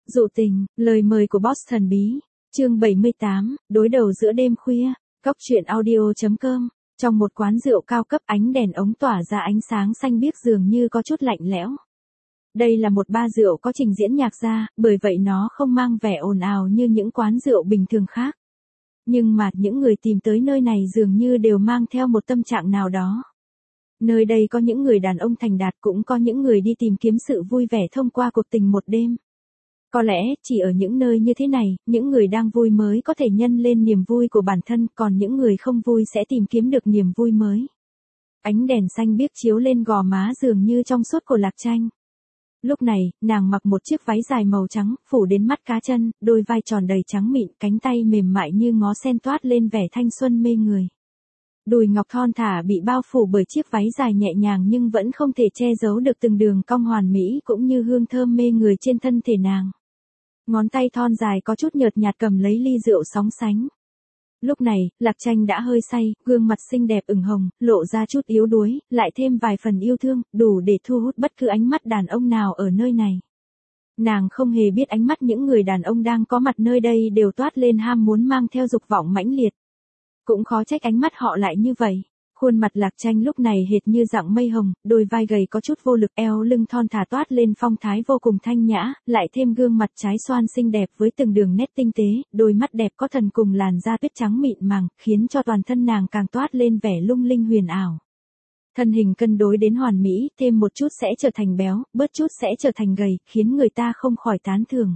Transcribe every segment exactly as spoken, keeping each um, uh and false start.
Dụ tình, lời mời của boss thần bí. Chương bảy mươi tám, đối đầu giữa đêm khuya. Cóc truyện audio chấm com. Trong một quán rượu cao cấp, ánh đèn ống tỏa ra ánh sáng xanh biếc dường như có chút lạnh lẽo. Đây là một bar rượu có trình diễn nhạc ra, bởi vậy nó không mang vẻ ồn ào như những quán rượu bình thường khác. Nhưng mà những người tìm tới nơi này dường như đều mang theo một tâm trạng nào đó. Nơi đây có những người đàn ông thành đạt, cũng có những người đi tìm kiếm sự vui vẻ thông qua cuộc tình một đêm. Có lẽ, chỉ ở những nơi như thế này, những người đang vui mới có thể nhân lên niềm vui của bản thân, còn những người không vui sẽ tìm kiếm được niềm vui mới. Ánh đèn xanh biếc chiếu lên gò má dường như trong suốt của Lạc Tranh. Lúc này, nàng mặc một chiếc váy dài màu trắng, phủ đến mắt cá chân, đôi vai tròn đầy trắng mịn, cánh tay mềm mại như ngó sen toát lên vẻ thanh xuân mê người. Đùi ngọc thon thả bị bao phủ bởi chiếc váy dài nhẹ nhàng nhưng vẫn không thể che giấu được từng đường cong hoàn mỹ cũng như hương thơm mê người trên thân thể nàng. Ngón tay thon dài có chút nhợt nhạt cầm lấy ly rượu sóng sánh. Lúc này, Lạc Tranh đã hơi say, gương mặt xinh đẹp ửng hồng, lộ ra chút yếu đuối, lại thêm vài phần yêu thương, đủ để thu hút bất cứ ánh mắt đàn ông nào ở nơi này. Nàng không hề biết ánh mắt những người đàn ông đang có mặt nơi đây đều toát lên ham muốn mang theo dục vọng mãnh liệt. Cũng khó trách ánh mắt họ lại như vậy. Khuôn mặt Lạc Tranh lúc này hệt như dạng mây hồng, đôi vai gầy có chút vô lực, eo lưng thon thả toát lên phong thái vô cùng thanh nhã, lại thêm gương mặt trái xoan xinh đẹp với từng đường nét tinh tế, đôi mắt đẹp có thần cùng làn da tuyết trắng mịn màng, khiến cho toàn thân nàng càng toát lên vẻ lung linh huyền ảo. Thân hình cân đối đến hoàn mỹ, thêm một chút sẽ trở thành béo, bớt chút sẽ trở thành gầy, khiến người ta không khỏi tán thưởng.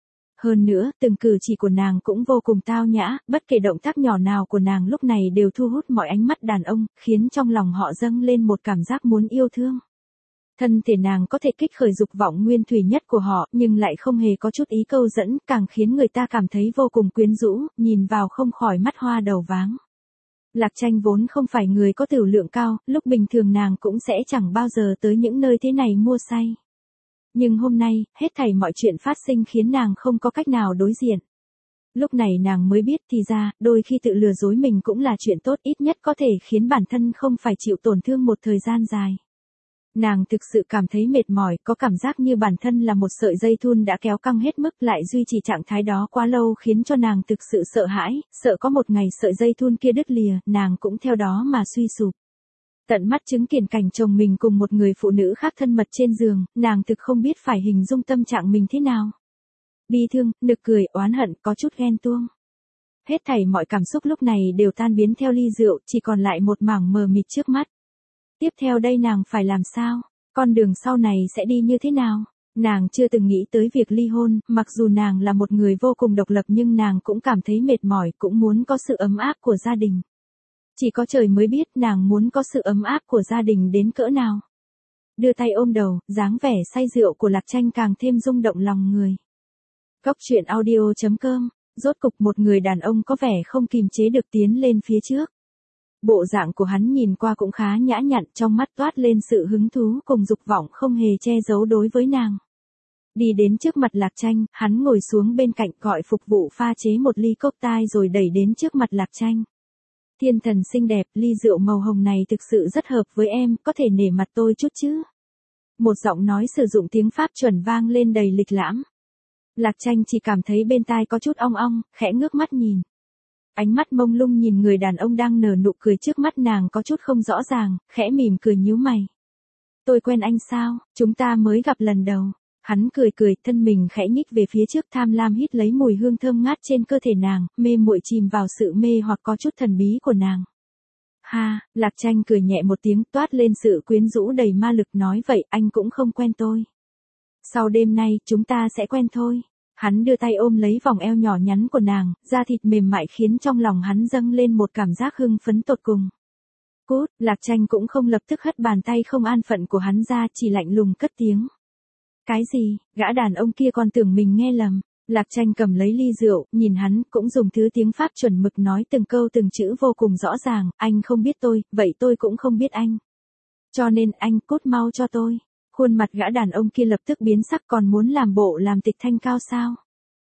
Hơn nữa, từng cử chỉ của nàng cũng vô cùng tao nhã, bất kể động tác nhỏ nào của nàng lúc này đều thu hút mọi ánh mắt đàn ông, khiến trong lòng họ dâng lên một cảm giác muốn yêu thương. Thân thể nàng có thể kích khởi dục vọng nguyên thủy nhất của họ, nhưng lại không hề có chút ý câu dẫn, càng khiến người ta cảm thấy vô cùng quyến rũ, nhìn vào không khỏi mắt hoa đầu váng. Lạc Tranh vốn không phải người có tửu lượng cao, lúc bình thường nàng cũng sẽ chẳng bao giờ tới những nơi thế này mua say. Nhưng hôm nay, hết thảy mọi chuyện phát sinh khiến nàng không có cách nào đối diện. Lúc này nàng mới biết thì ra, đôi khi tự lừa dối mình cũng là chuyện tốt, ít nhất có thể khiến bản thân không phải chịu tổn thương một thời gian dài. Nàng thực sự cảm thấy mệt mỏi, có cảm giác như bản thân là một sợi dây thun đã kéo căng hết mức, lại duy trì trạng thái đó quá lâu khiến cho nàng thực sự sợ hãi, sợ có một ngày sợi dây thun kia đứt lìa, nàng cũng theo đó mà suy sụp. Tận mắt chứng kiến cảnh chồng mình cùng một người phụ nữ khác thân mật trên giường, nàng thực không biết phải hình dung tâm trạng mình thế nào. Bi thương, nực cười, oán hận, có chút ghen tuông. Hết thảy mọi cảm xúc lúc này đều tan biến theo ly rượu, chỉ còn lại một mảng mờ mịt trước mắt. Tiếp theo đây nàng phải làm sao? Con đường sau này sẽ đi như thế nào? Nàng chưa từng nghĩ tới việc ly hôn, mặc dù nàng là một người vô cùng độc lập nhưng nàng cũng cảm thấy mệt mỏi, cũng muốn có sự ấm áp của gia đình. Chỉ có trời mới biết nàng muốn có sự ấm áp của gia đình đến cỡ nào. Đưa tay ôm đầu, dáng vẻ say rượu của Lạc Tranh càng thêm rung động lòng người. Cóc truyện audio chấm com. Rốt cục một người đàn ông có vẻ không kìm chế được tiến lên phía trước. Bộ dạng của hắn nhìn qua cũng khá nhã nhặn, trong mắt toát lên sự hứng thú cùng dục vọng không hề che giấu đối với nàng. Đi đến trước mặt Lạc Tranh, hắn ngồi xuống bên cạnh gọi phục vụ pha chế một ly cocktail rồi đẩy đến trước mặt Lạc Tranh. Thiên thần xinh đẹp, ly rượu màu hồng này thực sự rất hợp với em, có thể nể mặt tôi chút chứ? Một giọng nói sử dụng tiếng Pháp chuẩn vang lên đầy lịch lãm. Lạc Tranh chỉ cảm thấy bên tai có chút ong ong, khẽ ngước mắt nhìn. Ánh mắt mông lung nhìn người đàn ông đang nở nụ cười trước mắt nàng có chút không rõ ràng, khẽ mỉm cười nhíu mày. Tôi quen anh sao, chúng ta mới gặp lần đầu. Hắn cười cười, thân mình khẽ nhích về phía trước, tham lam hít lấy mùi hương thơm ngát trên cơ thể nàng, mê muội chìm vào sự mê hoặc có chút thần bí của nàng. Ha, Lạc Tranh cười nhẹ một tiếng, toát lên sự quyến rũ đầy ma lực, nói vậy anh cũng không quen tôi. Sau đêm nay, chúng ta sẽ quen thôi. Hắn đưa tay ôm lấy vòng eo nhỏ nhắn của nàng, da thịt mềm mại khiến trong lòng hắn dâng lên một cảm giác hưng phấn tột cùng. Cút, Lạc Tranh cũng không lập tức hất bàn tay không an phận của hắn ra, chỉ lạnh lùng cất tiếng. Cái gì, gã đàn ông kia còn tưởng mình nghe lầm. Lạc Tranh cầm lấy ly rượu, nhìn hắn, cũng dùng thứ tiếng Pháp chuẩn mực nói từng câu từng chữ vô cùng rõ ràng, anh không biết tôi, vậy tôi cũng không biết anh. Cho nên anh cút mau cho tôi. Khuôn mặt gã đàn ông kia lập tức biến sắc, còn muốn làm bộ làm tịch thanh cao sao?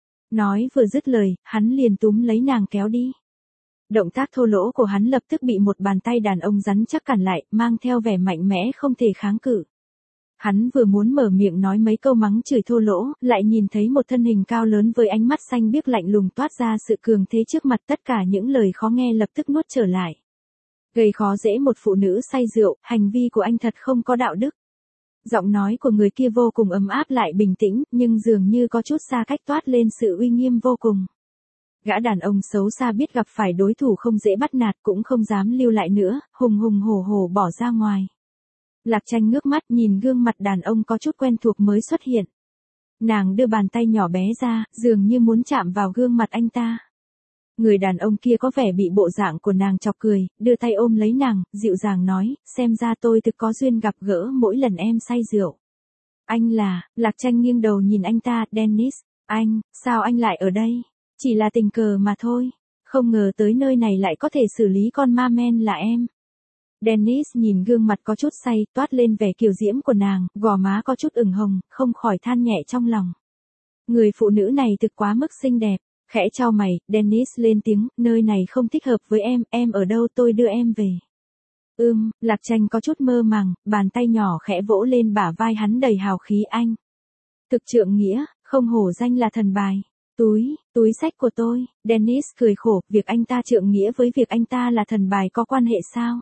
Nói vừa dứt lời, hắn liền túm lấy nàng kéo đi. Động tác thô lỗ của hắn lập tức bị một bàn tay đàn ông rắn chắc cản lại, mang theo vẻ mạnh mẽ không thể kháng cự. Hắn vừa muốn mở miệng nói mấy câu mắng chửi thô lỗ, lại nhìn thấy một thân hình cao lớn với ánh mắt xanh biếc lạnh lùng toát ra sự cường thế trước mặt, tất cả những lời khó nghe lập tức nuốt trở lại. Gây khó dễ một phụ nữ say rượu, hành vi của anh thật không có đạo đức. Giọng nói của người kia vô cùng ấm áp lại bình tĩnh, nhưng dường như có chút xa cách toát lên sự uy nghiêm vô cùng. Gã đàn ông xấu xa biết gặp phải đối thủ không dễ bắt nạt cũng không dám lưu lại nữa, hùng hùng hổ hổ bỏ ra ngoài. Lạc Tranh ngước mắt nhìn gương mặt đàn ông có chút quen thuộc mới xuất hiện. Nàng đưa bàn tay nhỏ bé ra, dường như muốn chạm vào gương mặt anh ta. Người đàn ông kia có vẻ bị bộ dạng của nàng chọc cười, đưa tay ôm lấy nàng, dịu dàng nói, xem ra tôi thực có duyên gặp gỡ mỗi lần em say rượu. Anh là, Lạc Tranh nghiêng đầu nhìn anh ta, Dennis, anh, sao anh lại ở đây? Chỉ là tình cờ mà thôi, không ngờ tới nơi này lại có thể xử lý con ma men là em. Dennis nhìn gương mặt có chút say, toát lên vẻ kiều diễm của nàng, gò má có chút ửng hồng, không khỏi than nhẹ trong lòng. Người phụ nữ này thực quá mức xinh đẹp, khẽ chau mày, Dennis lên tiếng, nơi này không thích hợp với em, em ở đâu tôi đưa em về. Ưm, Lạc Tranh có chút mơ màng, bàn tay nhỏ khẽ vỗ lên bả vai hắn đầy hào khí anh. Thực trượng nghĩa, không hổ danh là thần bài. Túi, túi xách của tôi, Dennis cười khổ, việc anh ta trượng nghĩa với việc anh ta là thần bài có quan hệ sao?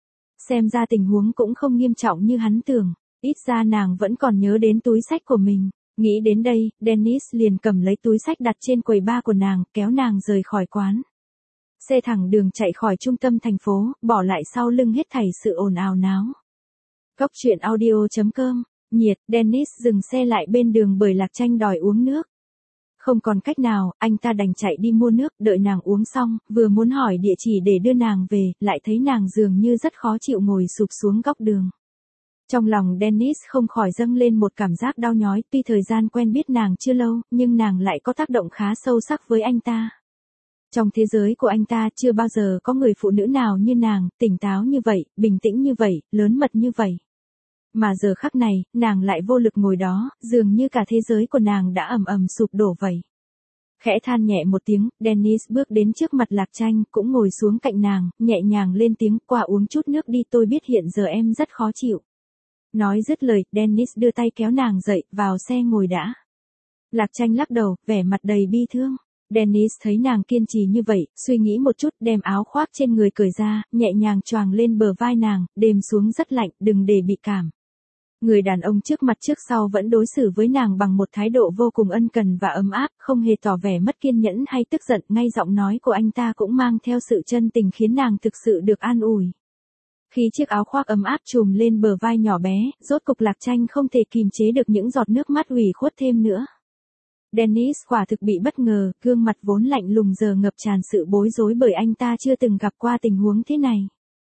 Xem ra tình huống cũng không nghiêm trọng như hắn tưởng, ít ra nàng vẫn còn nhớ đến túi xách của mình. Nghĩ đến đây, Dennis liền cầm lấy túi xách đặt trên quầy bar của nàng, kéo nàng rời khỏi quán. Xe thẳng đường chạy khỏi trung tâm thành phố, bỏ lại sau lưng hết thảy sự ồn ào náo. Góc truyện audio chấm com, nhiệt, Dennis dừng xe lại bên đường bởi Lạc Tranh đòi uống nước. Không còn cách nào, anh ta đành chạy đi mua nước, đợi nàng uống xong, vừa muốn hỏi địa chỉ để đưa nàng về, lại thấy nàng dường như rất khó chịu ngồi sụp xuống góc đường. Trong lòng Dennis không khỏi dâng lên một cảm giác đau nhói, tuy thời gian quen biết nàng chưa lâu, nhưng nàng lại có tác động khá sâu sắc với anh ta. Trong thế giới của anh ta chưa bao giờ có người phụ nữ nào như nàng, tỉnh táo như vậy, bình tĩnh như vậy, lớn mật như vậy. Mà giờ khắc này, nàng lại vô lực ngồi đó, dường như cả thế giới của nàng đã ầm ầm sụp đổ vậy. Khẽ than nhẹ một tiếng, Dennis bước đến trước mặt Lạc Tranh, cũng ngồi xuống cạnh nàng, nhẹ nhàng lên tiếng, qua uống chút nước đi, tôi biết hiện giờ em rất khó chịu. Nói dứt lời, Dennis đưa tay kéo nàng dậy, vào xe ngồi đã. Lạc Tranh lắc đầu, vẻ mặt đầy bi thương. Dennis thấy nàng kiên trì như vậy, suy nghĩ một chút, đem áo khoác trên người cởi ra, nhẹ nhàng choàng lên bờ vai nàng, đêm xuống rất lạnh, đừng để bị cảm. Người đàn ông trước mặt trước sau vẫn đối xử với nàng bằng một thái độ vô cùng ân cần và ấm áp, không hề tỏ vẻ mất kiên nhẫn hay tức giận, ngay giọng nói của anh ta cũng mang theo sự chân tình khiến nàng thực sự được an ủi. Khi chiếc áo khoác ấm áp trùm lên bờ vai nhỏ bé, rốt cục Lạc Tranh không thể kìm chế được những giọt nước mắt ủy khuất thêm nữa. Dennis quả thực bị bất ngờ, gương mặt vốn lạnh lùng giờ ngập tràn sự bối rối bởi anh ta chưa từng gặp qua tình huống thế này.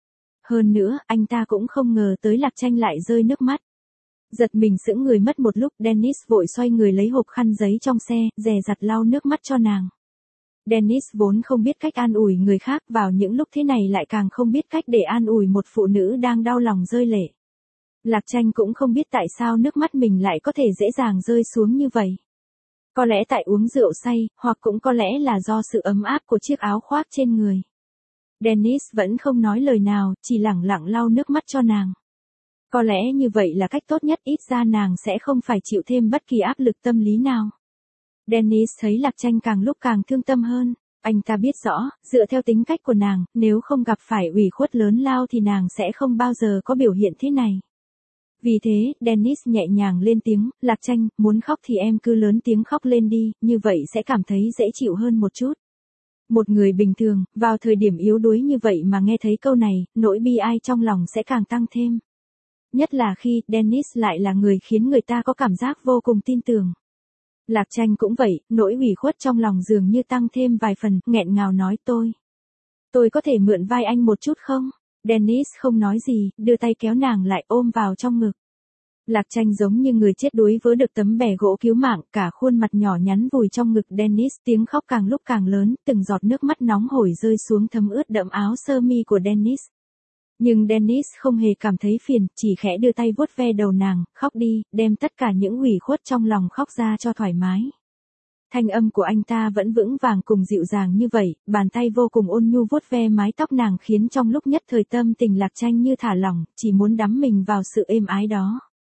Hơn nữa, anh ta cũng không ngờ tới Lạc Tranh lại rơi nước mắt. Giật mình sững người mất một lúc, Dennis vội xoay người lấy hộp khăn giấy trong xe, dè dặt lau nước mắt cho nàng. Dennis vốn không biết cách an ủi người khác, vào những lúc thế này lại càng không biết cách để an ủi một phụ nữ đang đau lòng rơi lệ. Lạc Tranh cũng không biết tại sao nước mắt mình lại có thể dễ dàng rơi xuống như vậy. Có lẽ tại uống rượu say, hoặc cũng có lẽ là do sự ấm áp của chiếc áo khoác trên người. Dennis vẫn không nói lời nào, chỉ lẳng lặng lau nước mắt cho nàng. Có lẽ như vậy là cách tốt nhất, ít ra nàng sẽ không phải chịu thêm bất kỳ áp lực tâm lý nào. Dennis thấy Lạc Tranh càng lúc càng thương tâm hơn. Anh ta biết rõ, dựa theo tính cách của nàng, nếu không gặp phải ủy khuất lớn lao thì nàng sẽ không bao giờ có biểu hiện thế này. Vì thế, Dennis nhẹ nhàng lên tiếng, Lạc Tranh, muốn khóc thì em cứ lớn tiếng khóc lên đi, như vậy sẽ cảm thấy dễ chịu hơn một chút. Một người bình thường, vào thời điểm yếu đuối như vậy mà nghe thấy câu này, nỗi bi ai trong lòng sẽ càng tăng thêm. Nhất là khi, Dennis lại là người khiến người ta có cảm giác vô cùng tin tưởng. Lạc Tranh cũng vậy, nỗi ủy khuất trong lòng dường như tăng thêm vài phần, nghẹn ngào nói tôi. Tôi có thể mượn vai anh một chút không? Dennis không nói gì, đưa tay kéo nàng lại ôm vào trong ngực. Lạc Tranh giống như người chết đuối vớ được tấm bè gỗ cứu mạng, cả khuôn mặt nhỏ nhắn vùi trong ngực Dennis, tiếng khóc càng lúc càng lớn, từng giọt nước mắt nóng hổi rơi xuống thấm ướt đẫm áo sơ mi của Dennis. Nhưng Dennis không hề cảm thấy phiền, chỉ khẽ đưa tay vuốt ve đầu nàng, khóc đi, đem tất cả những ủy khuất trong lòng khóc ra cho thoải mái. Thanh âm của anh ta vẫn vững vàng cùng dịu dàng như vậy, bàn tay vô cùng ôn nhu vuốt ve mái tóc nàng khiến trong lúc nhất thời tâm tình Lạc Tranh như thả lỏng, chỉ muốn đắm mình vào sự êm ái đó.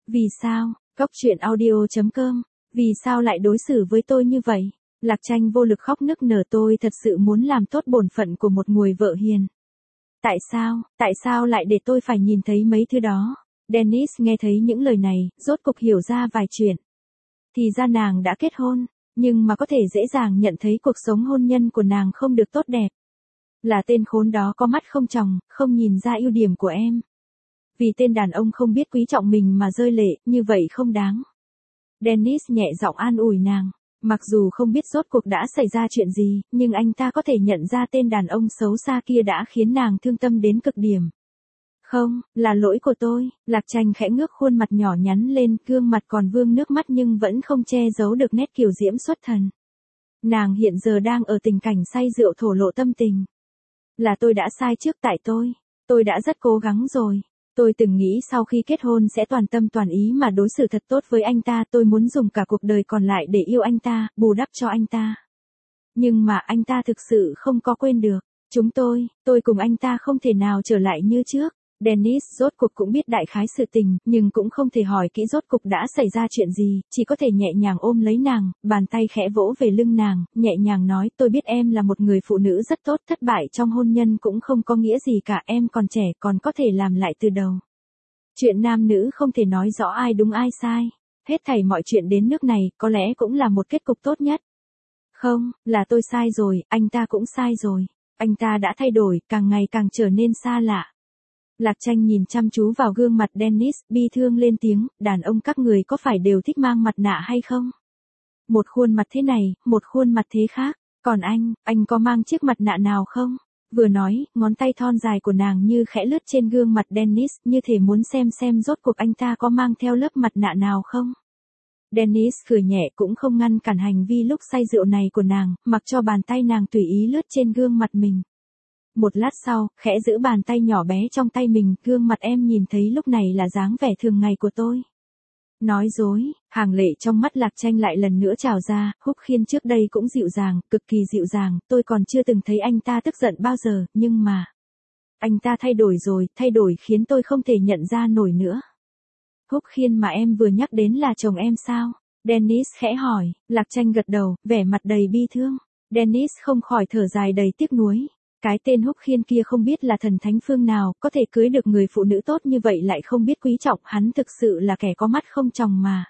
Vì sao? Cóc truyện audio chấm com. Vì sao lại đối xử với tôi như vậy? Lạc Tranh vô lực khóc nức nở, tôi thật sự muốn làm tốt bổn phận của một người vợ hiền. Tại sao, tại sao lại để tôi phải nhìn thấy mấy thứ đó? Dennis nghe thấy những lời này, rốt cục hiểu ra vài chuyện. Thì ra nàng đã kết hôn, nhưng mà có thể dễ dàng nhận thấy cuộc sống hôn nhân của nàng không được tốt đẹp. Là tên khốn đó có mắt không tròng, không nhìn ra ưu điểm của em. Vì tên đàn ông không biết quý trọng mình mà rơi lệ, như vậy không đáng. Dennis nhẹ giọng an ủi nàng. Mặc dù không biết rốt cuộc đã xảy ra chuyện gì, nhưng anh ta có thể nhận ra tên đàn ông xấu xa kia đã khiến nàng thương tâm đến cực điểm. Không, là lỗi của tôi. Lạc Tranh khẽ ngước khuôn mặt nhỏ nhắn lên, gương mặt còn vương nước mắt nhưng vẫn không che giấu được nét kiều diễm xuất thần. Nàng hiện giờ đang ở tình cảnh say rượu thổ lộ tâm tình. Là tôi đã sai trước, tại tôi. Tôi đã rất cố gắng rồi. Tôi từng nghĩ sau khi kết hôn sẽ toàn tâm toàn ý mà đối xử thật tốt với anh ta, tôi muốn dùng cả cuộc đời còn lại để yêu anh ta, bù đắp cho anh ta. Nhưng mà anh ta thực sự không có quên được. Chúng tôi, tôi cùng anh ta không thể nào trở lại như trước. Dennis rốt cuộc cũng biết đại khái sự tình, nhưng cũng không thể hỏi kỹ rốt cuộc đã xảy ra chuyện gì, chỉ có thể nhẹ nhàng ôm lấy nàng, bàn tay khẽ vỗ về lưng nàng, nhẹ nhàng nói, tôi biết em là một người phụ nữ rất tốt, thất bại trong hôn nhân cũng không có nghĩa gì cả, em còn trẻ, còn có thể làm lại từ đầu. Chuyện nam nữ không thể nói rõ ai đúng ai sai. Hết thảy mọi chuyện đến nước này, có lẽ cũng là một kết cục tốt nhất. Không, là tôi sai rồi, anh ta cũng sai rồi. Anh ta đã thay đổi, càng ngày càng trở nên xa lạ. Lạc Tranh nhìn chăm chú vào gương mặt Dennis, bi thương lên tiếng, đàn ông các người có phải đều thích mang mặt nạ hay không? Một khuôn mặt thế này, một khuôn mặt thế khác. Còn anh, anh có mang chiếc mặt nạ nào không? Vừa nói, ngón tay thon dài của nàng như khẽ lướt trên gương mặt Dennis, như thể muốn xem xem rốt cuộc anh ta có mang theo lớp mặt nạ nào không? Dennis cười nhẹ cũng không ngăn cản hành vi lúc say rượu này của nàng, mặc cho bàn tay nàng tùy ý lướt trên gương mặt mình. Một lát sau, khẽ giữ bàn tay nhỏ bé trong tay mình, gương mặt em nhìn thấy lúc này là dáng vẻ thường ngày của tôi. Nói dối, hàng lệ trong mắt Lạc Tranh lại lần nữa trào ra, Húc Khiên trước đây cũng dịu dàng, cực kỳ dịu dàng, tôi còn chưa từng thấy anh ta tức giận bao giờ, nhưng mà... Anh ta thay đổi rồi, thay đổi khiến tôi không thể nhận ra nổi nữa. Húc Khiên mà em vừa nhắc đến là chồng em sao? Dennis khẽ hỏi, Lạc Tranh gật đầu, vẻ mặt đầy bi thương. Dennis không khỏi thở dài đầy tiếc nuối. Cái tên Húc Khiên kia không biết là thần thánh phương nào, có thể cưới được người phụ nữ tốt như vậy lại không biết quý trọng, hắn thực sự là kẻ có mắt không tròng mà.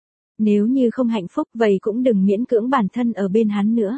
Nếu như không hạnh phúc vậy cũng đừng miễn cưỡng bản thân ở bên hắn nữa.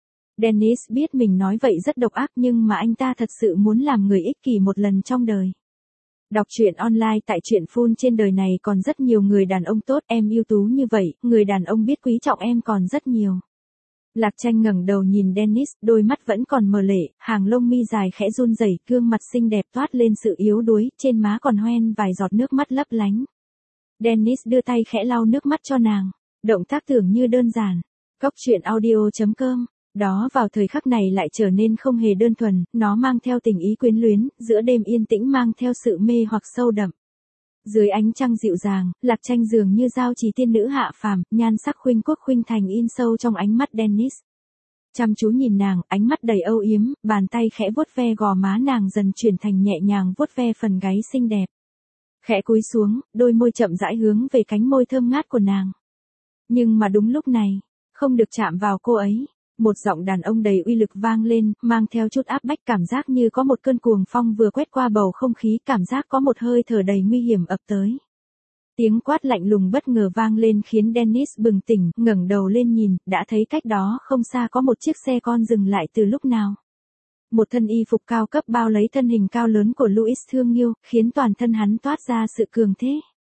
Dennis biết mình nói vậy rất độc ác nhưng mà anh ta thật sự muốn làm người ích kỷ một lần trong đời. Đọc truyện online tại truyện phun trên đời này còn rất nhiều người đàn ông tốt, em ưu tú như vậy, người đàn ông biết quý trọng em còn rất nhiều. Lạc Tranh ngẩng đầu nhìn Dennis, đôi mắt vẫn còn mờ lệ, hàng lông mi dài khẽ run rẩy, gương mặt xinh đẹp toát lên sự yếu đuối, trên má còn hoen vài giọt nước mắt lấp lánh. Dennis đưa tay khẽ lau nước mắt cho nàng, động tác tưởng như đơn giản. Cóc truyện audio chấm com. Đó vào thời khắc này lại trở nên không hề đơn thuần, nó mang theo tình ý quyến luyến, giữa đêm yên tĩnh mang theo sự mê hoặc sâu đậm. Dưới ánh trăng dịu dàng, Lạc Tranh dường như giao trì tiên nữ hạ phàm, nhan sắc khuynh quốc khuynh thành in sâu trong ánh mắt Dennis. Chăm chú nhìn nàng, ánh mắt đầy âu yếm, bàn tay khẽ vuốt ve gò má nàng dần chuyển thành nhẹ nhàng vuốt ve phần gáy xinh đẹp. Khẽ cúi xuống, đôi môi chậm rãi hướng về cánh môi thơm ngát của nàng. Nhưng mà đúng lúc này, không được chạm vào cô ấy. Một giọng đàn ông đầy uy lực vang lên, mang theo chút áp bách, cảm giác như có một cơn cuồng phong vừa quét qua bầu không khí, cảm giác có một hơi thở đầy nguy hiểm ập tới. Tiếng quát lạnh lùng bất ngờ vang lên khiến Dennis bừng tỉnh, ngẩng đầu lên nhìn, đã thấy cách đó không xa có một chiếc xe con dừng lại từ lúc nào. Một thân y phục cao cấp bao lấy thân hình cao lớn của Louis thương yêu, khiến toàn thân hắn toát ra sự cường thế.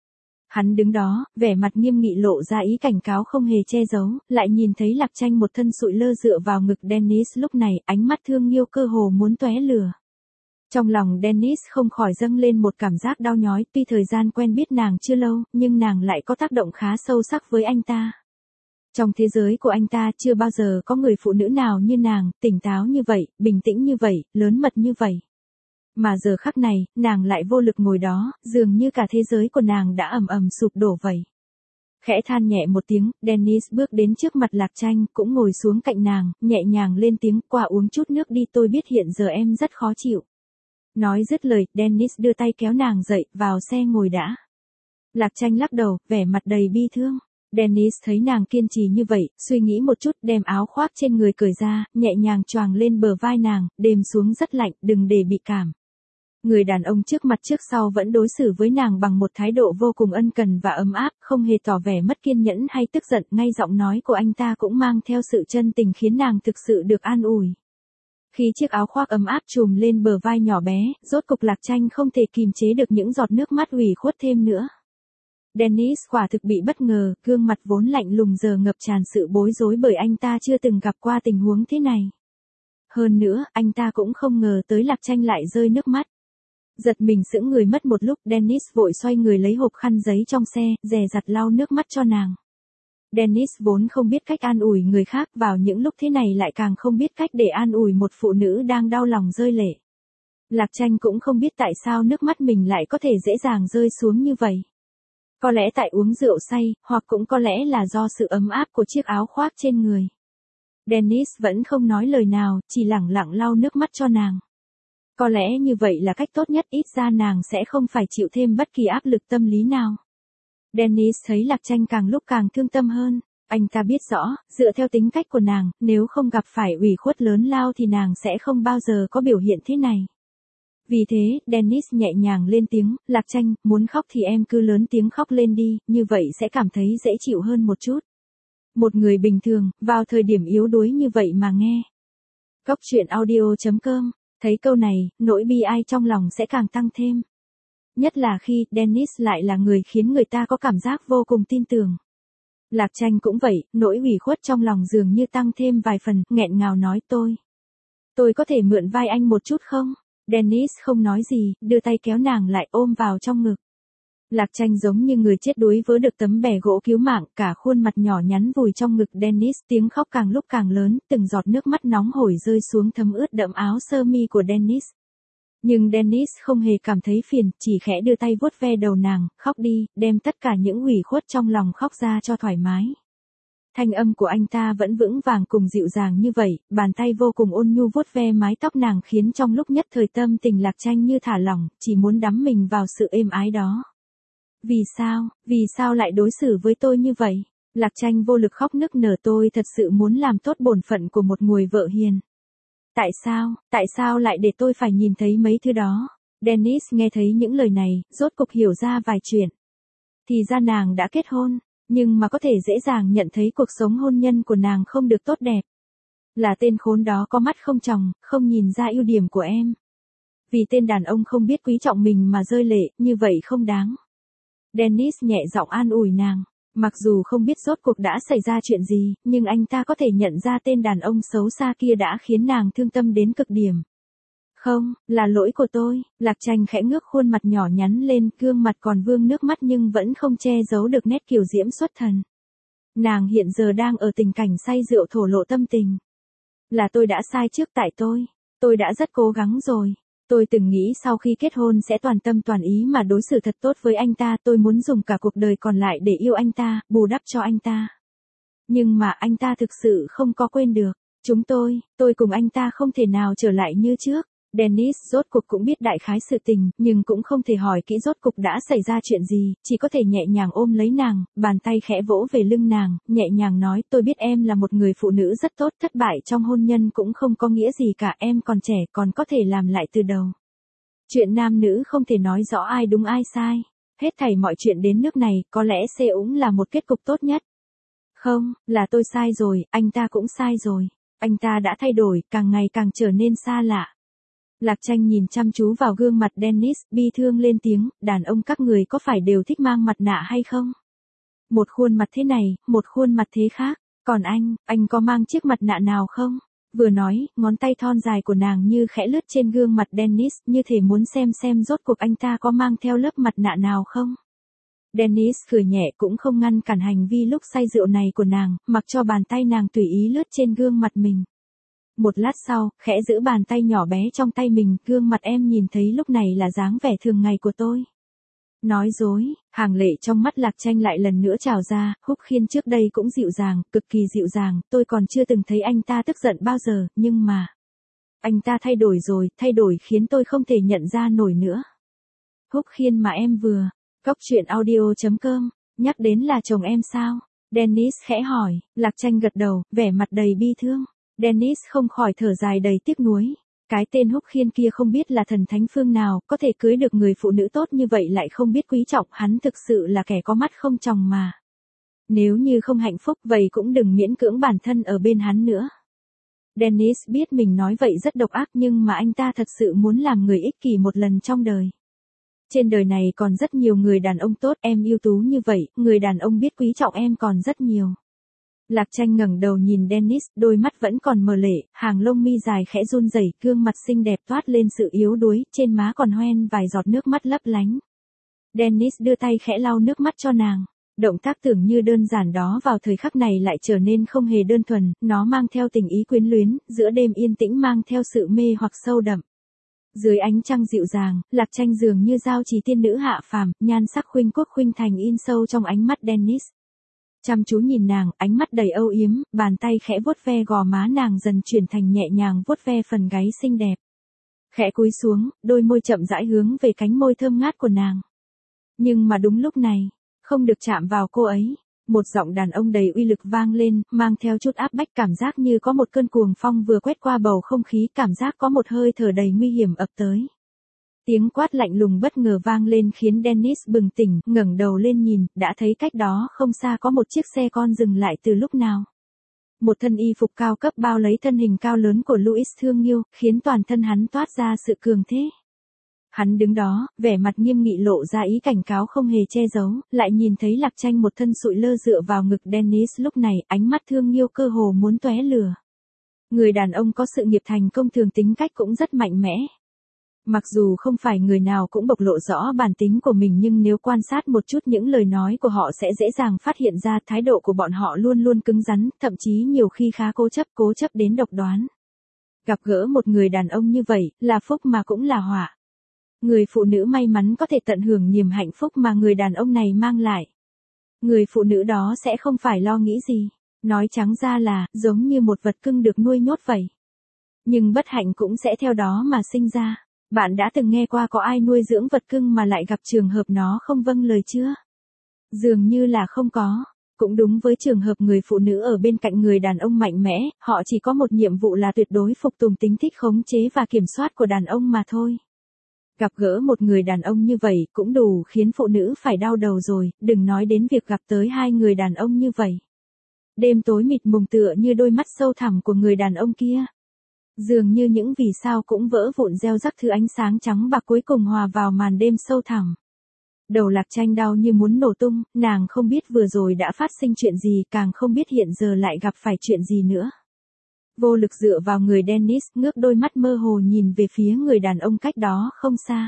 Hắn đứng đó, vẻ mặt nghiêm nghị lộ ra ý cảnh cáo không hề che giấu, lại nhìn thấy Lạc Tranh một thân sụi lơ dựa vào ngực Dennis lúc này, ánh mắt thương yêu cơ hồ muốn tóe lửa. Trong lòng Dennis không khỏi dâng lên một cảm giác đau nhói, tuy thời gian quen biết nàng chưa lâu, nhưng nàng lại có tác động khá sâu sắc với anh ta. Trong thế giới của anh ta chưa bao giờ có người phụ nữ nào như nàng, tỉnh táo như vậy, bình tĩnh như vậy, lớn mật như vậy. Mà giờ khắc này, nàng lại vô lực ngồi đó, dường như cả thế giới của nàng đã ầm ầm sụp đổ vậy. Khẽ than nhẹ một tiếng, Dennis bước đến trước mặt Lạc Tranh, cũng ngồi xuống cạnh nàng, nhẹ nhàng lên tiếng, qua uống chút nước đi, tôi biết hiện giờ em rất khó chịu. Nói dứt lời, Dennis đưa tay kéo nàng dậy, vào xe ngồi đã. Lạc Tranh lắc đầu, vẻ mặt đầy bi thương. Dennis thấy nàng kiên trì như vậy, suy nghĩ một chút, đem áo khoác trên người cởi ra, nhẹ nhàng choàng lên bờ vai nàng, đêm xuống rất lạnh, đừng để bị cảm. Người đàn ông trước mặt trước sau vẫn đối xử với nàng bằng một thái độ vô cùng ân cần và ấm áp, không hề tỏ vẻ mất kiên nhẫn hay tức giận, ngay giọng nói của anh ta cũng mang theo sự chân tình khiến nàng thực sự được an ủi. Khi chiếc áo khoác ấm áp trùm lên bờ vai nhỏ bé, rốt cục Lạc Tranh không thể kìm chế được những giọt nước mắt ủy khuất thêm nữa. Dennis quả thực bị bất ngờ, gương mặt vốn lạnh lùng giờ ngập tràn sự bối rối bởi anh ta chưa từng gặp qua tình huống thế này. Hơn nữa, anh ta cũng không ngờ tới Lạc Tranh lại rơi nước mắt. Giật mình sững người mất một lúc, Dennis vội xoay người lấy hộp khăn giấy trong xe, dè dặt lau nước mắt cho nàng. Dennis vốn không biết cách an ủi người khác, vào những lúc thế này lại càng không biết cách để an ủi một phụ nữ đang đau lòng rơi lệ. Lạc Tranh cũng không biết tại sao nước mắt mình lại có thể dễ dàng rơi xuống như vậy. Có lẽ tại uống rượu say, hoặc cũng có lẽ là do sự ấm áp của chiếc áo khoác trên người. Dennis vẫn không nói lời nào, chỉ lẳng lặng lau nước mắt cho nàng. Có lẽ như vậy là cách tốt nhất, ít ra nàng sẽ không phải chịu thêm bất kỳ áp lực tâm lý nào. Dennis thấy Lạc Tranh càng lúc càng thương tâm hơn. Anh ta biết rõ, dựa theo tính cách của nàng, nếu không gặp phải ủy khuất lớn lao thì nàng sẽ không bao giờ có biểu hiện thế này. Vì thế, Dennis nhẹ nhàng lên tiếng, Lạc Tranh, muốn khóc thì em cứ lớn tiếng khóc lên đi, như vậy sẽ cảm thấy dễ chịu hơn một chút. Một người bình thường, vào thời điểm yếu đuối như vậy mà nghe. Cốc truyện audio chấm com, thấy câu này, nỗi bi ai trong lòng sẽ càng tăng thêm. Nhất là khi, Dennis lại là người khiến người ta có cảm giác vô cùng tin tưởng. Lạc Tranh cũng vậy, nỗi ủy khuất trong lòng dường như tăng thêm vài phần, nghẹn ngào nói tôi. Tôi có thể mượn vai anh một chút không? Dennis không nói gì, đưa tay kéo nàng lại ôm vào trong ngực. Lạc Tranh giống như người chết đuối vớ được tấm bè gỗ cứu mạng, cả khuôn mặt nhỏ nhắn vùi trong ngực Dennis, tiếng khóc càng lúc càng lớn, từng giọt nước mắt nóng hổi rơi xuống thấm ướt đẫm áo sơ mi của Dennis. Nhưng Dennis không hề cảm thấy phiền, chỉ khẽ đưa tay vuốt ve đầu nàng, khóc đi, đem tất cả những ủy khuất trong lòng khóc ra cho thoải mái. Thanh âm của anh ta vẫn vững vàng cùng dịu dàng như vậy, bàn tay vô cùng ôn nhu vuốt ve mái tóc nàng khiến trong lúc nhất thời tâm tình Lạc Tranh như thả lỏng, chỉ muốn đắm mình vào sự êm ái đó. Vì sao, vì sao lại đối xử với tôi như vậy? Lạc Tranh vô lực khóc nức nở, tôi thật sự muốn làm tốt bổn phận của một người vợ hiền. Tại sao, tại sao lại để tôi phải nhìn thấy mấy thứ đó? Dennis nghe thấy những lời này, rốt cục hiểu ra vài chuyện. Thì ra nàng đã kết hôn, nhưng mà có thể dễ dàng nhận thấy cuộc sống hôn nhân của nàng không được tốt đẹp. Là tên khốn đó có mắt không tròng, không nhìn ra ưu điểm của em. Vì tên đàn ông không biết quý trọng mình mà rơi lệ, như vậy không đáng. Dennis nhẹ giọng an ủi nàng. Mặc dù không biết rốt cuộc đã xảy ra chuyện gì, nhưng anh ta có thể nhận ra tên đàn ông xấu xa kia đã khiến nàng thương tâm đến cực điểm. Không, là lỗi của tôi. Lạc Tranh khẽ ngước khuôn mặt nhỏ nhắn lên, gương mặt còn vương nước mắt nhưng vẫn không che giấu được nét kiều diễm xuất thần. Nàng hiện giờ đang ở tình cảnh say rượu thổ lộ tâm tình. Là tôi đã sai trước, tại tôi. Tôi đã rất cố gắng rồi. Tôi từng nghĩ sau khi kết hôn sẽ toàn tâm toàn ý mà đối xử thật tốt với anh ta, tôi muốn dùng cả cuộc đời còn lại để yêu anh ta, bù đắp cho anh ta. Nhưng mà anh ta thực sự không có quên được. Chúng tôi, tôi cùng anh ta không thể nào trở lại như trước. Dennis rốt cuộc cũng biết đại khái sự tình, nhưng cũng không thể hỏi kỹ rốt cuộc đã xảy ra chuyện gì, chỉ có thể nhẹ nhàng ôm lấy nàng, bàn tay khẽ vỗ về lưng nàng, nhẹ nhàng nói, tôi biết em là một người phụ nữ rất tốt, thất bại trong hôn nhân cũng không có nghĩa gì cả, em còn trẻ, còn có thể làm lại từ đầu. Chuyện nam nữ không thể nói rõ ai đúng ai sai. Hết thảy mọi chuyện đến nước này, có lẽ sẽ cũng là một kết cục tốt nhất. Không, là tôi sai rồi, anh ta cũng sai rồi. Anh ta đã thay đổi, càng ngày càng trở nên xa lạ. Lạc Tranh nhìn chăm chú vào gương mặt Dennis, bi thương lên tiếng, đàn ông các người có phải đều thích mang mặt nạ hay không? Một khuôn mặt thế này, một khuôn mặt thế khác, còn anh, anh có mang chiếc mặt nạ nào không? Vừa nói, ngón tay thon dài của nàng như khẽ lướt trên gương mặt Dennis, như thể muốn xem xem rốt cuộc anh ta có mang theo lớp mặt nạ nào không? Dennis cười nhẹ cũng không ngăn cản hành vi lúc say rượu này của nàng, mặc cho bàn tay nàng tùy ý lướt trên gương mặt mình. Một lát sau, khẽ giữ bàn tay nhỏ bé trong tay mình, gương mặt em nhìn thấy lúc này là dáng vẻ thường ngày của tôi. Nói dối, hàng lệ trong mắt Lạc Tranh lại lần nữa trào ra, Húc Khiên trước đây cũng dịu dàng, cực kỳ dịu dàng, tôi còn chưa từng thấy anh ta tức giận bao giờ, nhưng mà... Anh ta thay đổi rồi, thay đổi khiến tôi không thể nhận ra nổi nữa. Húc Khiên mà em vừa... Cốc truyện audio chấm com, nhắc đến là chồng em sao? Dennis khẽ hỏi, Lạc Tranh gật đầu, vẻ mặt đầy bi thương. Dennis không khỏi thở dài đầy tiếc nuối. Cái tên Húc Khiên kia không biết là thần thánh phương nào, có thể cưới được người phụ nữ tốt như vậy lại không biết quý trọng, hắn thực sự là kẻ có mắt không tròng mà. Nếu như không hạnh phúc vậy cũng đừng miễn cưỡng bản thân ở bên hắn nữa. Dennis biết mình nói vậy rất độc ác nhưng mà anh ta thật sự muốn làm người ích kỷ một lần trong đời. Trên đời này còn rất nhiều người đàn ông tốt, em ưu tú như vậy, người đàn ông biết quý trọng em còn rất nhiều. Lạc Tranh ngẩng đầu nhìn Dennis, đôi mắt vẫn còn mờ lệ, hàng lông mi dài khẽ run rẩy, gương mặt xinh đẹp toát lên sự yếu đuối, trên má còn hoen vài giọt nước mắt lấp lánh. Dennis đưa tay khẽ lau nước mắt cho nàng. Động tác tưởng như đơn giản đó vào thời khắc này lại trở nên không hề đơn thuần, nó mang theo tình ý quyến luyến, giữa đêm yên tĩnh mang theo sự mê hoặc sâu đậm. Dưới ánh trăng dịu dàng, Lạc Tranh dường như giao trì tiên nữ hạ phàm, nhan sắc khuynh quốc khuynh thành in sâu trong ánh mắt Dennis. Chăm chú nhìn nàng, ánh mắt đầy âu yếm, bàn tay khẽ vuốt ve gò má nàng dần chuyển thành nhẹ nhàng vuốt ve phần gáy xinh đẹp. Khẽ cúi xuống, đôi môi chậm rãi hướng về cánh môi thơm ngát của nàng. Nhưng mà đúng lúc này, không được chạm vào cô ấy, một giọng đàn ông đầy uy lực vang lên, mang theo chút áp bách, cảm giác như có một cơn cuồng phong vừa quét qua bầu không khí, cảm giác có một hơi thở đầy nguy hiểm ập tới. Tiếng quát lạnh lùng bất ngờ vang lên khiến Dennis bừng tỉnh, ngẩng đầu lên nhìn, đã thấy cách đó không xa có một chiếc xe con dừng lại từ lúc nào. Một thân y phục cao cấp bao lấy thân hình cao lớn của Louis thương yêu, khiến toàn thân hắn toát ra sự cường thế. Hắn đứng đó, vẻ mặt nghiêm nghị lộ ra ý cảnh cáo không hề che giấu, lại nhìn thấy Lạc Tranh một thân sụi lơ dựa vào ngực Dennis lúc này, ánh mắt thương yêu cơ hồ muốn tóe lửa. Người đàn ông có sự nghiệp thành công thường tính cách cũng rất mạnh mẽ. Mặc dù không phải người nào cũng bộc lộ rõ bản tính của mình nhưng nếu quan sát một chút những lời nói của họ sẽ dễ dàng phát hiện ra thái độ của bọn họ luôn luôn cứng rắn, thậm chí nhiều khi khá cố chấp, cố chấp đến độc đoán. Gặp gỡ một người đàn ông như vậy, là phúc mà cũng là họa. Người phụ nữ may mắn có thể tận hưởng niềm hạnh phúc mà người đàn ông này mang lại. Người phụ nữ đó sẽ không phải lo nghĩ gì, nói trắng ra là, giống như một vật cưng được nuôi nhốt vậy. Nhưng bất hạnh cũng sẽ theo đó mà sinh ra. Bạn đã từng nghe qua có ai nuôi dưỡng vật cưng mà lại gặp trường hợp nó không vâng lời chưa? Dường như là không có. Cũng đúng với trường hợp người phụ nữ ở bên cạnh người đàn ông mạnh mẽ, họ chỉ có một nhiệm vụ là tuyệt đối phục tùng tính thích khống chế và kiểm soát của đàn ông mà thôi. Gặp gỡ một người đàn ông như vậy cũng đủ khiến phụ nữ phải đau đầu rồi, đừng nói đến việc gặp tới hai người đàn ông như vậy. Đêm tối mịt mùng tựa như đôi mắt sâu thẳm của người đàn ông kia. Dường như những vì sao cũng vỡ vụn gieo rắc thứ ánh sáng trắng bạc cuối cùng hòa vào màn đêm sâu thẳm. Đầu Lạc Tranh đau như muốn nổ tung, nàng không biết vừa rồi đã phát sinh chuyện gì, càng không biết hiện giờ lại gặp phải chuyện gì nữa. Vô lực dựa vào người Dennis, ngước đôi mắt mơ hồ nhìn về phía người đàn ông cách đó không xa.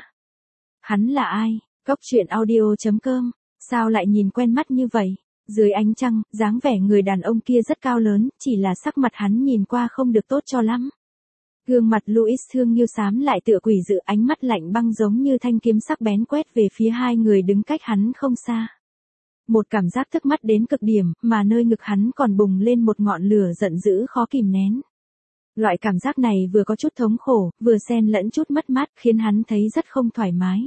Hắn là ai? Cốc truyện audio chấm com, sao lại nhìn quen mắt như vậy? Dưới ánh trăng, dáng vẻ người đàn ông kia rất cao lớn, chỉ là sắc mặt hắn nhìn qua không được tốt cho lắm. Gương mặt Louis thương yêu xám lại tựa quỷ dữ, ánh mắt lạnh băng giống như thanh kiếm sắc bén quét về phía hai người đứng cách hắn không xa. Một cảm giác tức mắt đến cực điểm, mà nơi ngực hắn còn bùng lên một ngọn lửa giận dữ khó kìm nén. Loại cảm giác này vừa có chút thống khổ, vừa xen lẫn chút mất mát, khiến hắn thấy rất không thoải mái.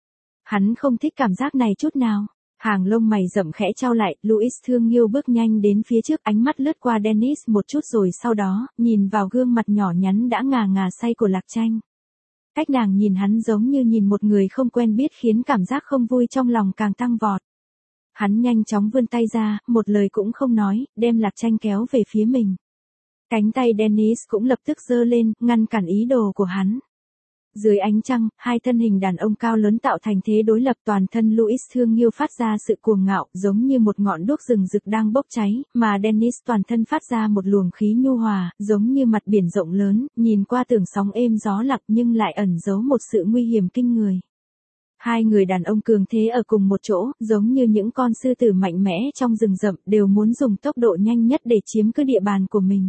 Hắn không thích cảm giác này chút nào. Hàng lông mày rậm khẽ trao lại, Louis thương yêu bước nhanh đến phía trước, ánh mắt lướt qua Dennis một chút rồi sau đó, nhìn vào gương mặt nhỏ nhắn đã ngà ngà say của Lạc Tranh. Cách nàng nhìn hắn giống như nhìn một người không quen biết khiến cảm giác không vui trong lòng càng tăng vọt. Hắn nhanh chóng vươn tay ra, một lời cũng không nói, đem Lạc Tranh kéo về phía mình. Cánh tay Dennis cũng lập tức giơ lên, ngăn cản ý đồ của hắn. Dưới ánh trăng, hai thân hình đàn ông cao lớn tạo thành thế đối lập, toàn thân Louis thương yêu phát ra sự cuồng ngạo, giống như một ngọn đuốc rừng rực đang bốc cháy, mà Dennis toàn thân phát ra một luồng khí nhu hòa, giống như mặt biển rộng lớn, nhìn qua tưởng sóng êm gió lặng nhưng lại ẩn giấu một sự nguy hiểm kinh người. Hai người đàn ông cường thế ở cùng một chỗ, giống như những con sư tử mạnh mẽ trong rừng rậm, đều muốn dùng tốc độ nhanh nhất để chiếm cứ địa bàn của mình.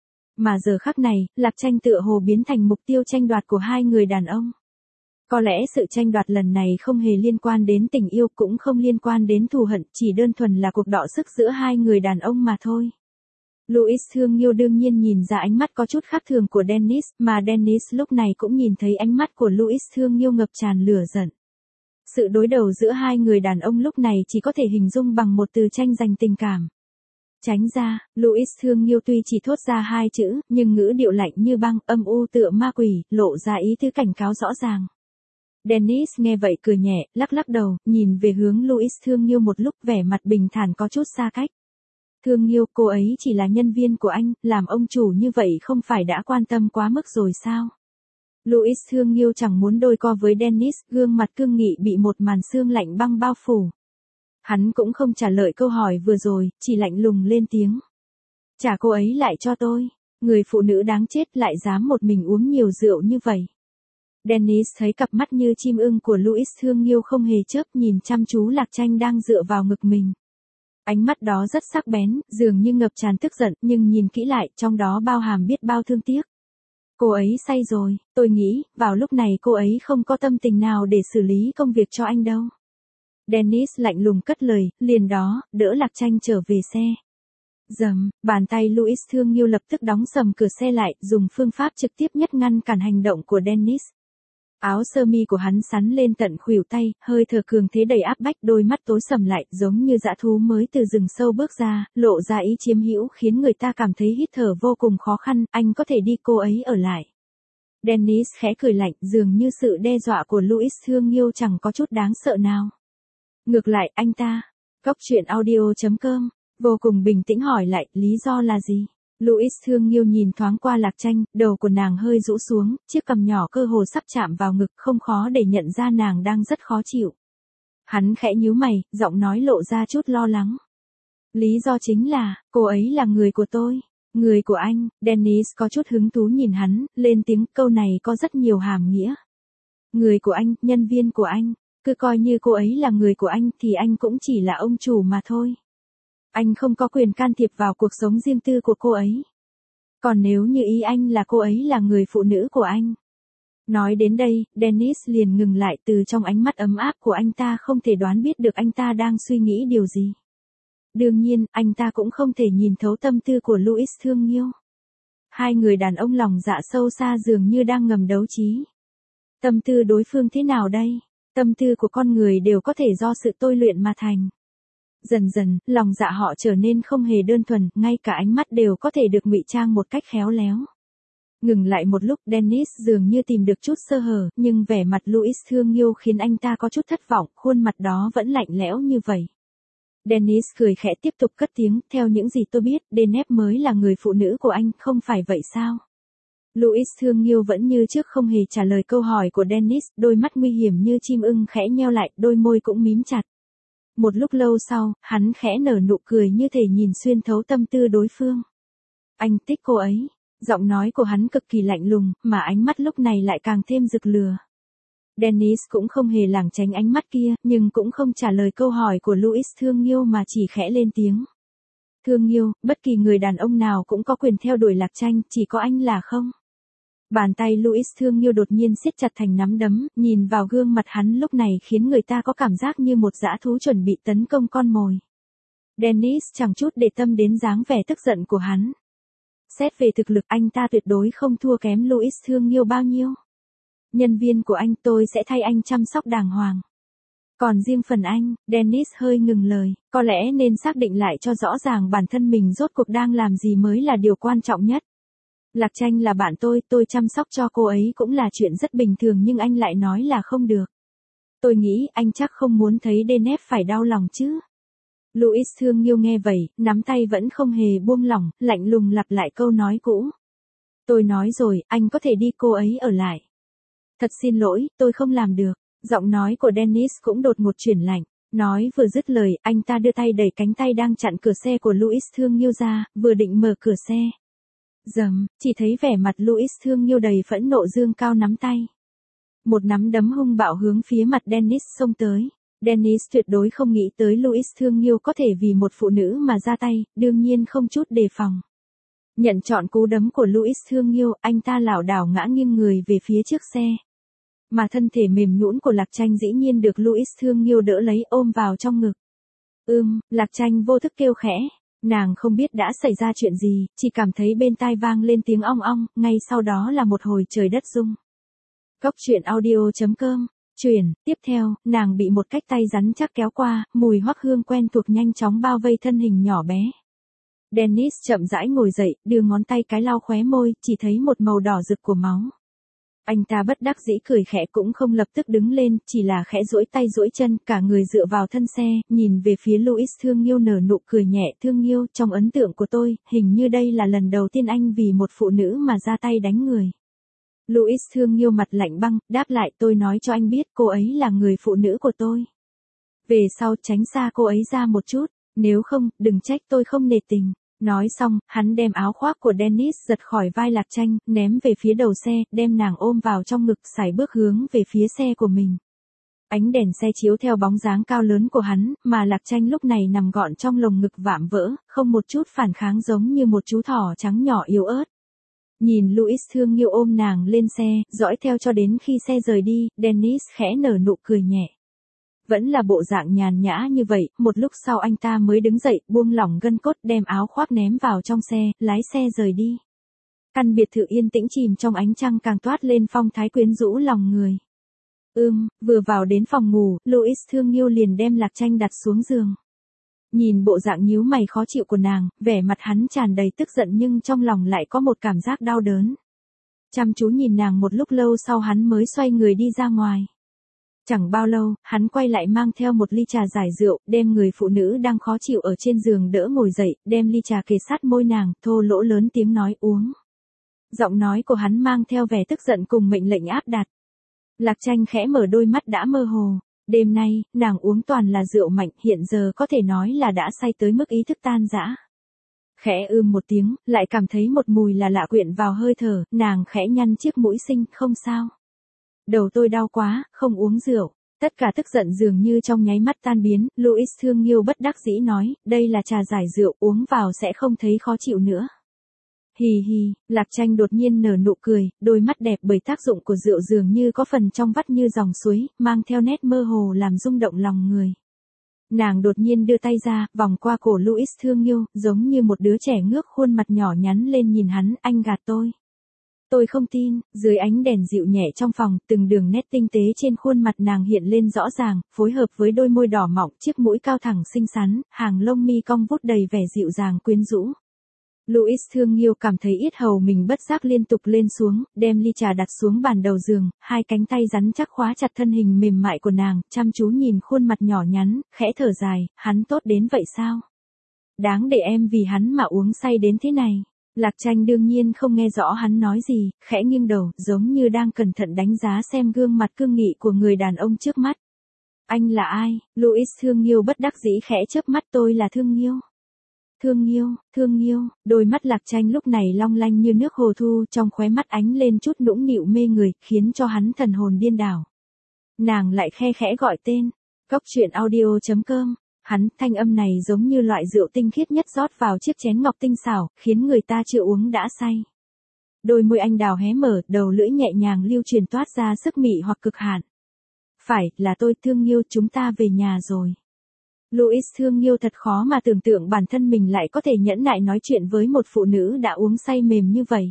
Mà giờ khắc này, Lạc Tranh tựa hồ biến thành mục tiêu tranh đoạt của hai người đàn ông. Có lẽ sự tranh đoạt lần này không hề liên quan đến tình yêu, cũng không liên quan đến thù hận, chỉ đơn thuần là cuộc đọ sức giữa hai người đàn ông mà thôi. Louis thương yêu đương nhiên nhìn ra ánh mắt có chút khác thường của Dennis, mà Dennis lúc này cũng nhìn thấy ánh mắt của Louis thương yêu ngập tràn lửa giận. Sự đối đầu giữa hai người đàn ông lúc này chỉ có thể hình dung bằng một từ tranh giành tình cảm. Tránh ra, Louis Thương Nghiêu tuy chỉ thốt ra hai chữ, nhưng ngữ điệu lạnh như băng, âm u tựa ma quỷ, lộ ra ý tứ cảnh cáo rõ ràng. Dennis nghe vậy cười nhẹ, lắc lắc đầu, nhìn về hướng Louis Thương Nghiêu một lúc, vẻ mặt bình thản có chút xa cách. Thương Nghiêu, cô ấy chỉ là nhân viên của anh, làm ông chủ như vậy không phải đã quan tâm quá mức rồi sao? Louis Thương Nghiêu chẳng muốn đôi co với Dennis, gương mặt cương nghị bị một màn sương lạnh băng bao phủ. Hắn cũng không trả lời câu hỏi vừa rồi, chỉ lạnh lùng lên tiếng. Trả cô ấy lại cho tôi. Người phụ nữ đáng chết lại dám một mình uống nhiều rượu như vậy. Dennis thấy cặp mắt như chim ưng của Louis Thương Nghiêu không hề chớp, nhìn chăm chú Lạc Tranh đang dựa vào ngực mình. Ánh mắt đó rất sắc bén, dường như ngập tràn tức giận, nhưng nhìn kỹ lại, trong đó bao hàm biết bao thương tiếc. Cô ấy say rồi, tôi nghĩ, vào lúc này cô ấy không có tâm tình nào để xử lý công việc cho anh đâu. Dennis lạnh lùng cất lời, liền đó, đỡ Lạc Tranh trở về xe. Dầm, bàn tay Louis Thương Nghiêu lập tức đóng sầm cửa xe lại, dùng phương pháp trực tiếp nhất ngăn cản hành động của Dennis. Áo sơ mi của hắn sắn lên tận khuỷu tay, hơi thở cường thế đầy áp bách, đôi mắt tối sầm lại, giống như dã thú mới từ rừng sâu bước ra, lộ ra ý chiếm hữu khiến người ta cảm thấy hít thở vô cùng khó khăn, anh có thể đi, cô ấy ở lại. Dennis khẽ cười lạnh, dường như sự đe dọa của Louis Thương Nghiêu chẳng có chút đáng sợ nào. Ngược lại, anh ta, Cóc truyện audio chấm com, vô cùng bình tĩnh hỏi lại, lý do là gì? Louis Thương Nghiêu nhìn thoáng qua Lạc Tranh, đầu của nàng hơi rũ xuống, chiếc cằm nhỏ cơ hồ sắp chạm vào ngực, không khó để nhận ra nàng đang rất khó chịu. Hắn khẽ nhíu mày, giọng nói lộ ra chút lo lắng. Lý do chính là, cô ấy là người của tôi, người của anh. Dennis có chút hứng thú nhìn hắn, lên tiếng, câu này có rất nhiều hàm nghĩa. Người của anh, nhân viên của anh, cứ coi như cô ấy là người của anh thì anh cũng chỉ là ông chủ mà thôi. Anh không có quyền can thiệp vào cuộc sống riêng tư của cô ấy. Còn nếu như ý anh là cô ấy là người phụ nữ của anh. Nói đến đây, Dennis liền ngừng lại, từ trong ánh mắt ấm áp của anh ta không thể đoán biết được anh ta đang suy nghĩ điều gì. Đương nhiên, anh ta cũng không thể nhìn thấu tâm tư của Louis Thương Nghiêu. Hai người đàn ông lòng dạ sâu xa dường như đang ngầm đấu trí. Tâm tư đối phương thế nào đây? Tâm tư của con người đều có thể do sự tôi luyện mà thành. Dần dần, lòng dạ họ trở nên không hề đơn thuần, ngay cả ánh mắt đều có thể được ngụy trang một cách khéo léo. Ngừng lại một lúc, Dennis dường như tìm được chút sơ hở, nhưng vẻ mặt Louis Thương Nghiêu khiến anh ta có chút thất vọng, khuôn mặt đó vẫn lạnh lẽo như vậy. Dennis cười khẽ tiếp tục cất tiếng, theo những gì tôi biết, Denep mới là người phụ nữ của anh, không phải vậy sao? Louis Thương Nghiêu vẫn như trước không hề trả lời câu hỏi của Dennis, đôi mắt nguy hiểm như chim ưng khẽ nheo lại, đôi môi cũng mím chặt. Một lúc lâu sau, hắn khẽ nở nụ cười như thể nhìn xuyên thấu tâm tư đối phương. Anh thích cô ấy. Giọng nói của hắn cực kỳ lạnh lùng, mà ánh mắt lúc này lại càng thêm rực lửa. Dennis cũng không hề lảng tránh ánh mắt kia, nhưng cũng không trả lời câu hỏi của Louis Thương Nghiêu mà chỉ khẽ lên tiếng. Thương Nghiêu, bất kỳ người đàn ông nào cũng có quyền theo đuổi Lạc Tranh, chỉ có anh là không. Bàn tay Louis Thương Nghiêu đột nhiên siết chặt thành nắm đấm, nhìn vào gương mặt hắn lúc này khiến người ta có cảm giác như một dã thú chuẩn bị tấn công con mồi. Dennis chẳng chút để tâm đến dáng vẻ tức giận của hắn. Xét về thực lực, anh ta tuyệt đối không thua kém Louis Thương Nghiêu bao nhiêu. Nhân viên của anh, tôi sẽ thay anh chăm sóc đàng hoàng. Còn riêng phần anh, Dennis hơi ngừng lời, có lẽ nên xác định lại cho rõ ràng bản thân mình rốt cuộc đang làm gì mới là điều quan trọng nhất. Lạc Tranh là bạn tôi, tôi chăm sóc cho cô ấy cũng là chuyện rất bình thường, nhưng anh lại nói là không được. Tôi nghĩ anh chắc không muốn thấy Denep phải đau lòng chứ. Louis Thương Nghiêu nghe vậy, nắm tay vẫn không hề buông lỏng, lạnh lùng lặp lại câu nói cũ. Tôi nói rồi, anh có thể đi, cô ấy ở lại. Thật xin lỗi, tôi không làm được. Giọng nói của Dennis cũng đột ngột chuyển lạnh. Nói vừa dứt lời, anh ta đưa tay đẩy cánh tay đang chặn cửa xe của Louis Thương Nghiêu ra, vừa định mở cửa xe. Dầm, chỉ thấy vẻ mặt Louis Thương Nghiêu đầy phẫn nộ dương cao nắm tay. Một nắm đấm hung bạo hướng phía mặt Dennis xông tới. Dennis tuyệt đối không nghĩ tới Louis Thương Nghiêu có thể vì một phụ nữ mà ra tay, đương nhiên không chút đề phòng. Nhận trọn cú đấm của Louis Thương Nghiêu, anh ta lảo đảo ngã nghiêng người về phía trước xe. Mà thân thể mềm nhũn của Lạc Tranh dĩ nhiên được Louis Thương Nghiêu đỡ lấy ôm vào trong ngực. Ưm, Lạc Tranh vô thức kêu khẽ. Nàng không biết đã xảy ra chuyện gì, chỉ cảm thấy bên tai vang lên tiếng ong ong, ngay sau đó là một hồi trời đất rung. Cóc truyện audio chấm com Chuyển, tiếp theo, nàng bị một cách tay rắn chắc kéo qua, mùi hoắc hương quen thuộc nhanh chóng bao vây thân hình nhỏ bé. Dennis chậm rãi ngồi dậy, đưa ngón tay cái lau khóe môi, chỉ thấy một màu đỏ rực của máu. Anh ta bất đắc dĩ cười khẽ cũng không lập tức đứng lên, chỉ là khẽ duỗi tay duỗi chân, cả người dựa vào thân xe, nhìn về phía Louis thương yêu nở nụ cười nhẹ. Thương yêu, trong ấn tượng của tôi, hình như đây là lần đầu tiên anh vì một phụ nữ mà ra tay đánh người. Louis thương yêu mặt lạnh băng, đáp lại, tôi nói cho anh biết cô ấy là người phụ nữ của tôi. Về sau tránh xa cô ấy ra một chút, nếu không, đừng trách tôi không nể tình. Nói xong, hắn đem áo khoác của Dennis giật khỏi vai Lạc Tranh, ném về phía đầu xe, đem nàng ôm vào trong ngực, sải bước hướng về phía xe của mình. Ánh đèn xe chiếu theo bóng dáng cao lớn của hắn, mà Lạc Tranh lúc này nằm gọn trong lồng ngực vạm vỡ, không một chút phản kháng, giống như một chú thỏ trắng nhỏ yếu ớt. Nhìn Louis thương yêu ôm nàng lên xe, dõi theo cho đến khi xe rời đi, Dennis khẽ nở nụ cười nhẹ. Vẫn là bộ dạng nhàn nhã như vậy, một lúc sau anh ta mới đứng dậy, buông lỏng gân cốt, đem áo khoác ném vào trong xe, lái xe rời đi. Căn biệt thự yên tĩnh chìm trong ánh trăng càng toát lên phong thái quyến rũ lòng người. Ưm, vừa vào đến phòng ngủ, Louis thương yêu liền đem Lạc Tranh đặt xuống giường. Nhìn bộ dạng nhíu mày khó chịu của nàng, vẻ mặt hắn tràn đầy tức giận nhưng trong lòng lại có một cảm giác đau đớn. Chăm chú nhìn nàng một lúc lâu sau hắn mới xoay người đi ra ngoài. Chẳng bao lâu, hắn quay lại mang theo một ly trà giải rượu, đem người phụ nữ đang khó chịu ở trên giường đỡ ngồi dậy, đem ly trà kề sát môi nàng, thô lỗ lớn tiếng nói uống. Giọng nói của hắn mang theo vẻ tức giận cùng mệnh lệnh áp đặt. Lạc Tranh khẽ mở đôi mắt đã mơ hồ. Đêm nay, nàng uống toàn là rượu mạnh, hiện giờ có thể nói là đã say tới mức ý thức tan rã. Khẽ ưm một tiếng, lại cảm thấy một mùi là lạ quyện vào hơi thở, nàng khẽ nhăn chiếc mũi xinh, không sao. Đầu tôi đau quá, không uống rượu. Tất cả tức giận dường như trong nháy mắt tan biến, Louis thương yêu bất đắc dĩ nói, đây là trà giải rượu, uống vào sẽ không thấy khó chịu nữa. Hì hì, Lạc Tranh đột nhiên nở nụ cười, đôi mắt đẹp bởi tác dụng của rượu dường như có phần trong vắt như dòng suối, mang theo nét mơ hồ làm rung động lòng người. Nàng đột nhiên đưa tay ra, vòng qua cổ Louis thương yêu, giống như một đứa trẻ ngước khuôn mặt nhỏ nhắn lên nhìn hắn, anh gạt tôi. Tôi không tin, dưới ánh đèn dịu nhẹ trong phòng, từng đường nét tinh tế trên khuôn mặt nàng hiện lên rõ ràng, phối hợp với đôi môi đỏ mọng, chiếc mũi cao thẳng xinh xắn, hàng lông mi cong vút đầy vẻ dịu dàng quyến rũ. Louis thương yêu cảm thấy yết hầu mình bất giác liên tục lên xuống, đem ly trà đặt xuống bàn đầu giường, hai cánh tay rắn chắc khóa chặt thân hình mềm mại của nàng, chăm chú nhìn khuôn mặt nhỏ nhắn, khẽ thở dài, hắn tốt đến vậy sao? Đáng để em vì hắn mà uống say đến thế này. Lạc Tranh đương nhiên không nghe rõ hắn nói gì, khẽ nghiêng đầu, giống như đang cẩn thận đánh giá xem gương mặt cương nghị của người đàn ông trước mắt. Anh là ai? Louis thương yêu bất đắc dĩ khẽ chớp mắt, tôi là Thương Yêu. Thương Yêu, Thương Yêu, đôi mắt Lạc Tranh lúc này long lanh như nước hồ thu, trong khóe mắt ánh lên chút nũng nịu mê người, khiến cho hắn thần hồn điên đảo. Nàng lại khe khẽ gọi tên. Cóc truyện audio chấm com. Hắn, thanh âm này giống như loại rượu tinh khiết nhất rót vào chiếc chén ngọc tinh xảo, khiến người ta chưa uống đã say. Đôi môi anh đào hé mở, đầu lưỡi nhẹ nhàng lưu truyền toát ra sức mị hoặc cực hạn. Phải, là tôi. Thương Yêu, chúng ta về nhà rồi. Louis thương yêu thật khó mà tưởng tượng bản thân mình lại có thể nhẫn nại nói chuyện với một phụ nữ đã uống say mềm như vậy.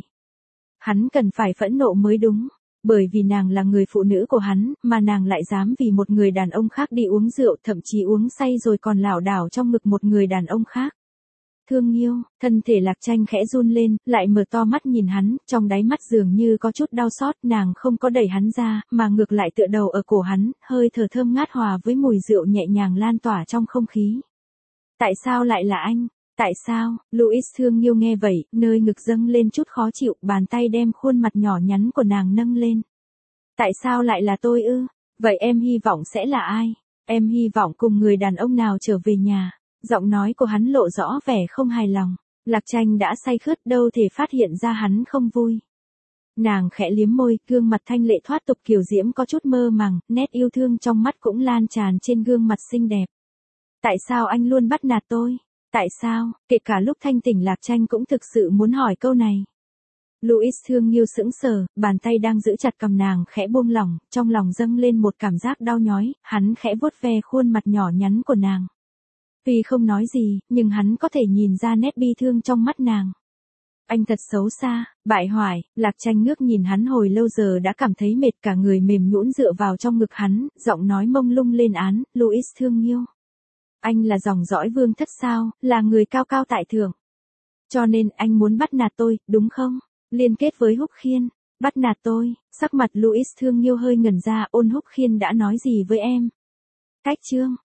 Hắn cần phải phẫn nộ mới đúng. Bởi vì nàng là người phụ nữ của hắn, mà nàng lại dám vì một người đàn ông khác đi uống rượu, thậm chí uống say rồi còn lảo đảo trong ngực một người đàn ông khác. Thương Yêu, thân thể Lạc Tranh khẽ run lên, lại mở to mắt nhìn hắn, trong đáy mắt dường như có chút đau xót, nàng không có đẩy hắn ra, mà ngược lại tựa đầu ở cổ hắn, hơi thở thơm ngát hòa với mùi rượu nhẹ nhàng lan tỏa trong không khí. Tại sao lại là anh? Tại sao? Louis Thương Yêu nghe vậy, nơi ngực dâng lên chút khó chịu, bàn tay đem khuôn mặt nhỏ nhắn của nàng nâng lên. Tại sao lại là tôi ư? Vậy em hy vọng sẽ là ai? Em hy vọng cùng người đàn ông nào trở về nhà? Giọng nói của hắn lộ rõ vẻ không hài lòng. Lạc Tranh đã say khướt, đâu thể phát hiện ra hắn không vui. Nàng khẽ liếm môi, gương mặt thanh lệ thoát tục kiều diễm có chút mơ màng, nét yêu thương trong mắt cũng lan tràn trên gương mặt xinh đẹp. Tại sao anh luôn bắt nạt tôi? Tại sao? Kể cả lúc thanh tỉnh Lạc Tranh cũng thực sự muốn hỏi câu này. Louis Thương Yêu sững sờ, bàn tay đang giữ chặt cầm nàng khẽ buông lỏng, trong lòng dâng lên một cảm giác đau nhói, hắn khẽ vuốt ve khuôn mặt nhỏ nhắn của nàng. Tuy không nói gì, nhưng hắn có thể nhìn ra nét bi thương trong mắt nàng. Anh thật xấu xa, bại hoại, Lạc Tranh ngước nhìn hắn hồi lâu giờ đã cảm thấy mệt cả người mềm nhũn dựa vào trong ngực hắn, giọng nói mông lung lên án, Louis thương yêu. Anh là dòng dõi vương thất sao, là người cao cao tại thượng. Cho nên anh muốn bắt nạt tôi, đúng không? Liên kết với Húc Khiên, bắt nạt tôi, sắc mặt Louis thương yêu hơi ngẩn ra, Ôn Húc Khiên đã nói gì với em? Cách chương